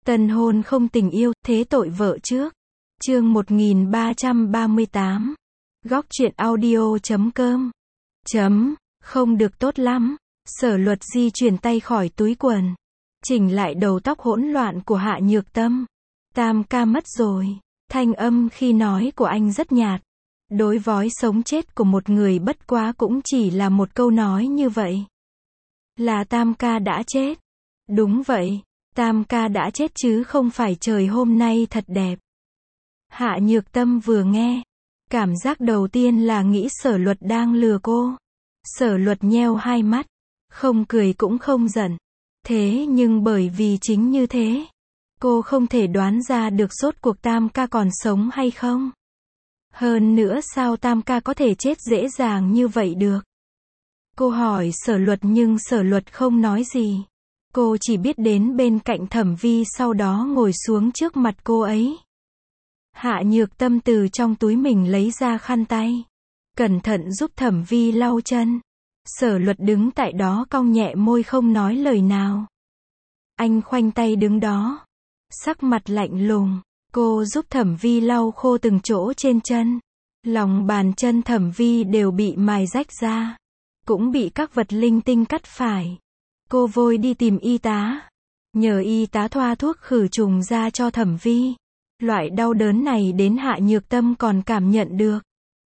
Tân hôn không tình yêu, thế tội vợ trước. Chương 1338. Góc truyện audio.com. Không được tốt lắm. Sở Luật di chuyển tay khỏi túi quần, chỉnh lại đầu tóc hỗn loạn của Hạ Nhược Tâm. Tam ca mất rồi. Thanh âm khi nói của anh rất nhạt. Đối với sống chết của một người bất quá cũng chỉ là một câu nói như vậy. Là Tam ca đã chết. Đúng vậy, Tam ca đã chết chứ không phải trời hôm nay thật đẹp. Hạ Nhược Tâm vừa nghe, cảm giác đầu tiên là nghĩ Sở Luật đang lừa cô. Sở Luật nheo hai mắt, không cười cũng không giận. Thế nhưng bởi vì chính như thế, cô không thể đoán ra được rốt cuộc Tam ca còn sống hay không. Hơn nữa sao Tam ca có thể chết dễ dàng như vậy được. Cô hỏi Sở Luật nhưng Sở Luật không nói gì. Cô chỉ biết đến bên cạnh Thẩm Vi sau đó ngồi xuống trước mặt cô ấy. Hạ Nhược Tâm từ trong túi mình lấy ra khăn tay, cẩn thận giúp Thẩm Vi lau chân. Sở Luật đứng tại đó cong nhẹ môi không nói lời nào. Anh khoanh tay đứng đó, sắc mặt lạnh lùng. Cô giúp Thẩm Vi lau khô từng chỗ trên chân. Lòng bàn chân Thẩm Vi đều bị mài rách ra, cũng bị các vật linh tinh cắt phải. Cô vội đi tìm y tá, nhờ y tá thoa thuốc khử trùng ra cho Thẩm Vi. Loại đau đớn này đến Hạ Nhược Tâm còn cảm nhận được.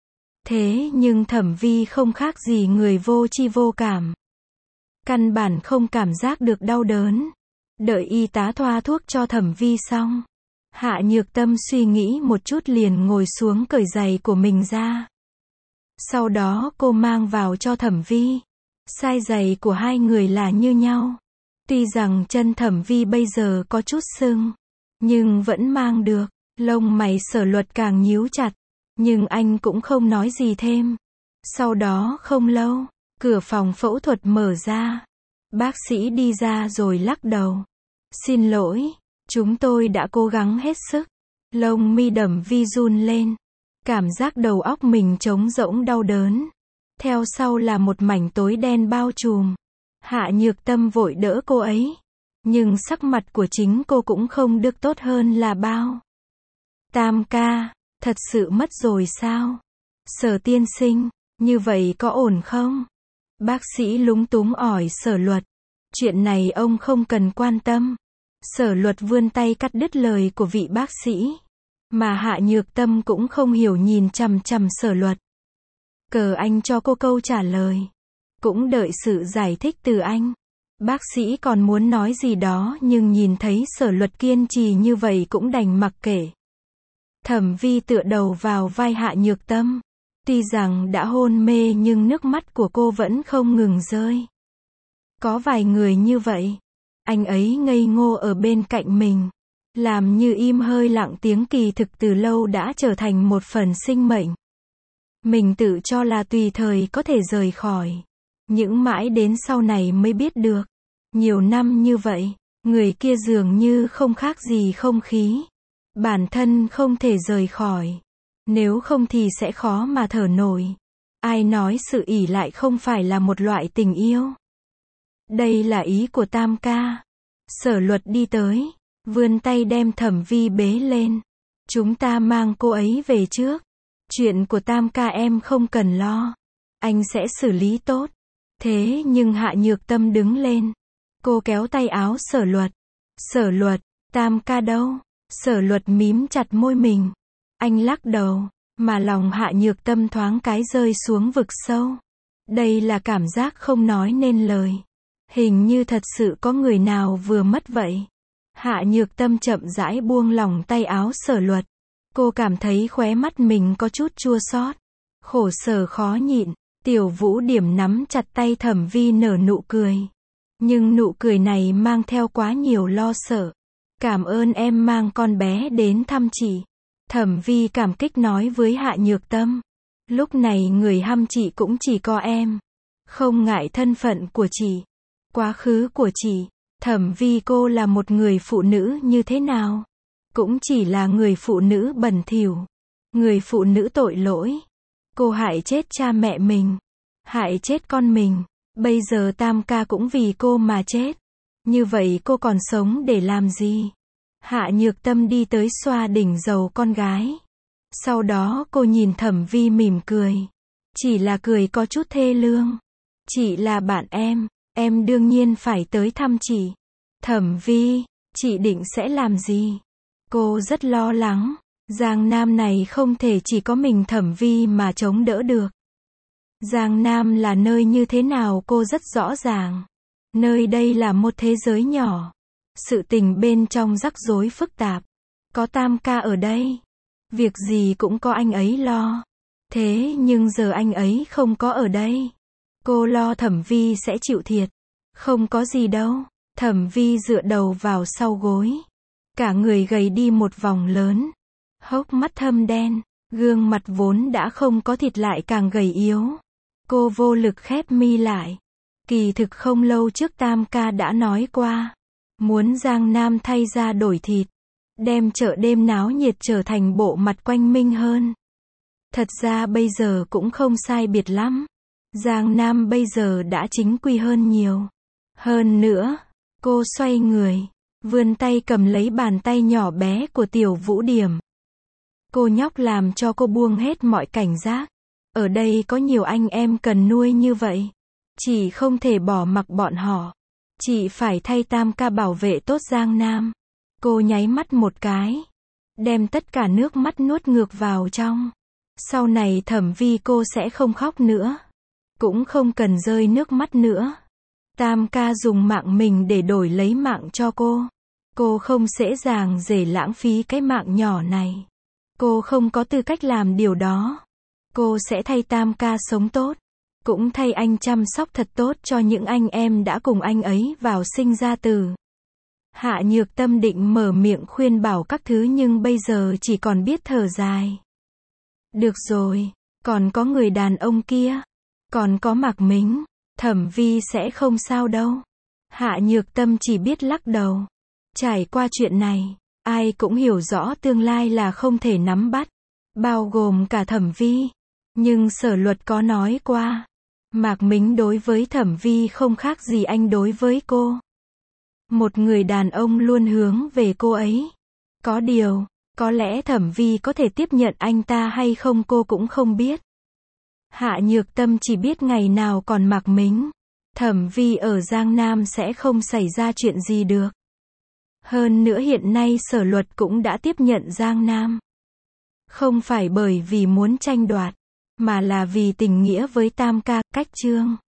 Thế nhưng Thẩm Vi không khác gì người vô tri vô cảm. Căn bản không cảm giác được đau đớn. Đợi y tá thoa thuốc cho Thẩm Vi xong, Hạ Nhược Tâm suy nghĩ một chút liền ngồi xuống cởi giày của mình ra. Sau đó cô mang vào cho Thẩm Vi. Size giày của hai người là như nhau. Tuy rằng chân Thẩm Vi bây giờ có chút sưng, nhưng vẫn mang được. Lông mày Sở Luật càng nhíu chặt, nhưng anh cũng không nói gì thêm. Sau đó không lâu, cửa phòng phẫu thuật mở ra. Bác sĩ đi ra rồi lắc đầu. Xin lỗi, chúng tôi đã cố gắng hết sức. Lông mi Thẩm Vi run lên. Cảm giác đầu óc mình trống rỗng đau đớn. Theo sau là một mảnh tối đen bao trùm. Hạ Nhược Tâm vội đỡ cô ấy. Nhưng sắc mặt của chính cô cũng không được tốt hơn là bao. Tam ca, thật sự mất rồi sao? Sở tiên sinh, như vậy có ổn không? Bác sĩ lúng túng hỏi Sở Luật. Chuyện này ông không cần quan tâm. Sở Luật vươn tay cắt đứt lời của vị bác sĩ. Mà Hạ Nhược Tâm cũng không hiểu nhìn chằm chằm Sở Luật. Cờ anh cho cô câu trả lời. Cũng đợi sự giải thích từ anh. Bác sĩ còn muốn nói gì đó nhưng nhìn thấy Sở Luật kiên trì như vậy cũng đành mặc kệ. Thẩm Vi tựa đầu vào vai Hạ Nhược Tâm. Tuy rằng đã hôn mê nhưng nước mắt của cô vẫn không ngừng rơi. Có vài người như vậy. Anh ấy ngây ngô ở bên cạnh mình. Làm như im hơi lặng tiếng kỳ thực từ lâu đã trở thành một phần sinh mệnh. Mình tự cho là tùy thời có thể rời khỏi. Nhưng mãi đến sau này mới biết được. Nhiều năm như vậy, người kia dường như không khác gì không khí. Bản thân không thể rời khỏi. Nếu không thì sẽ khó mà thở nổi. Ai nói sự ỷ lại không phải là một loại tình yêu. Đây là ý của Tam ca. Sở Luật đi tới, vươn tay đem Thẩm Vi bế lên. Chúng ta mang cô ấy về trước. Chuyện của Tam ca em không cần lo. Anh sẽ xử lý tốt. Thế nhưng Hạ Nhược Tâm đứng lên. Cô kéo tay áo Sở Luật. Sở Luật, Tam ca đâu? Sở Luật mím chặt môi mình. Anh lắc đầu, mà lòng Hạ Nhược Tâm thoáng cái rơi xuống vực sâu. Đây là cảm giác không nói nên lời. Hình như thật sự có người nào vừa mất vậy. Hạ Nhược Tâm chậm rãi buông lỏng tay áo Sở Luật. Cô cảm thấy khóe mắt mình có chút chua xót. Khổ sở khó nhịn. Tiểu Vũ Điểm nắm chặt tay Thẩm Vi nở nụ cười. Nhưng nụ cười này mang theo quá nhiều lo sợ. Cảm ơn em mang con bé đến thăm chị. Thẩm Vi cảm kích nói với Hạ Nhược Tâm. Lúc này người hăm chị cũng chỉ có em. Không ngại thân phận của chị, quá khứ của chị. Thẩm Vi cô là một người phụ nữ như thế nào? Cũng chỉ là người phụ nữ bẩn thỉu. Người phụ nữ tội lỗi. Cô hại chết cha mẹ mình. Hại chết con mình. Bây giờ Tam ca cũng vì cô mà chết. Như vậy cô còn sống để làm gì? Hạ Nhược Tâm đi tới xoa đỉnh đầu con gái. Sau đó cô nhìn Thẩm Vi mỉm cười. Chỉ là cười có chút thê lương. Chị là bạn em đương nhiên phải tới thăm chị. Thẩm Vi, chị định sẽ làm gì? Cô rất lo lắng. Giang Nam này không thể chỉ có mình Thẩm Vi mà chống đỡ được. Giang Nam là nơi như thế nào cô rất rõ ràng. Nơi đây là một thế giới nhỏ. Sự tình bên trong rắc rối phức tạp. Có Tam ca ở đây. Việc gì cũng có anh ấy lo. Thế nhưng giờ anh ấy không có ở đây. Cô lo Thẩm Vi sẽ chịu thiệt. Không có gì đâu. Thẩm Vi dựa đầu vào sau gối. Cả người gầy đi một vòng lớn. Hốc mắt thâm đen. Gương mặt vốn đã không có thịt lại càng gầy yếu. Cô vô lực khép mi lại. Kỳ thực không lâu trước Tam ca đã nói qua. Muốn Giang Nam thay ra đổi thịt. Đem chợ đêm náo nhiệt trở thành bộ mặt quanh minh hơn. Thật ra bây giờ cũng không sai biệt lắm. Giang Nam bây giờ đã chính quy hơn nhiều. Hơn nữa, cô xoay người, vươn tay cầm lấy bàn tay nhỏ bé của Tiểu Vũ Điểm. Cô nhóc làm cho cô buông hết mọi cảnh giác. Ở đây có nhiều anh em cần nuôi như vậy. Chị không thể bỏ mặc bọn họ. Chị phải thay Tam ca bảo vệ tốt Giang Nam. Cô nháy mắt một cái. Đem tất cả nước mắt nuốt ngược vào trong. Sau này Thẩm Vi cô sẽ không khóc nữa. Cũng không cần rơi nước mắt nữa. Tam ca dùng mạng mình để đổi lấy mạng cho cô. Cô không dễ dàng để lãng phí cái mạng nhỏ này. Cô không có tư cách làm điều đó. Cô sẽ thay Tam ca sống tốt. Cũng thay anh chăm sóc thật tốt cho những anh em đã cùng anh ấy vào sinh ra tử. Hạ Nhược Tâm định mở miệng khuyên bảo các thứ nhưng bây giờ chỉ còn biết thở dài. Được rồi, còn có người đàn ông kia. Còn có Mạc Mính. Thẩm Vi sẽ không sao đâu. Hạ Nhược Tâm chỉ biết lắc đầu. Trải qua chuyện này, ai cũng hiểu rõ tương lai là không thể nắm bắt. Bao gồm cả Thẩm Vi. Nhưng Sở Luật có nói qua. Mạc Mính đối với Thẩm Vi không khác gì anh đối với cô. Một người đàn ông luôn hướng về cô ấy. Có điều, có lẽ Thẩm Vi có thể tiếp nhận anh ta hay không cô cũng không biết. Hạ Nhược Tâm chỉ biết ngày nào còn Mạc Mính, Thẩm Vi ở Giang Nam sẽ không xảy ra chuyện gì được. Hơn nữa hiện nay Sở Luật cũng đã tiếp nhận Giang Nam. Không phải bởi vì muốn tranh đoạt, mà là vì tình nghĩa với Tam ca, cách chương.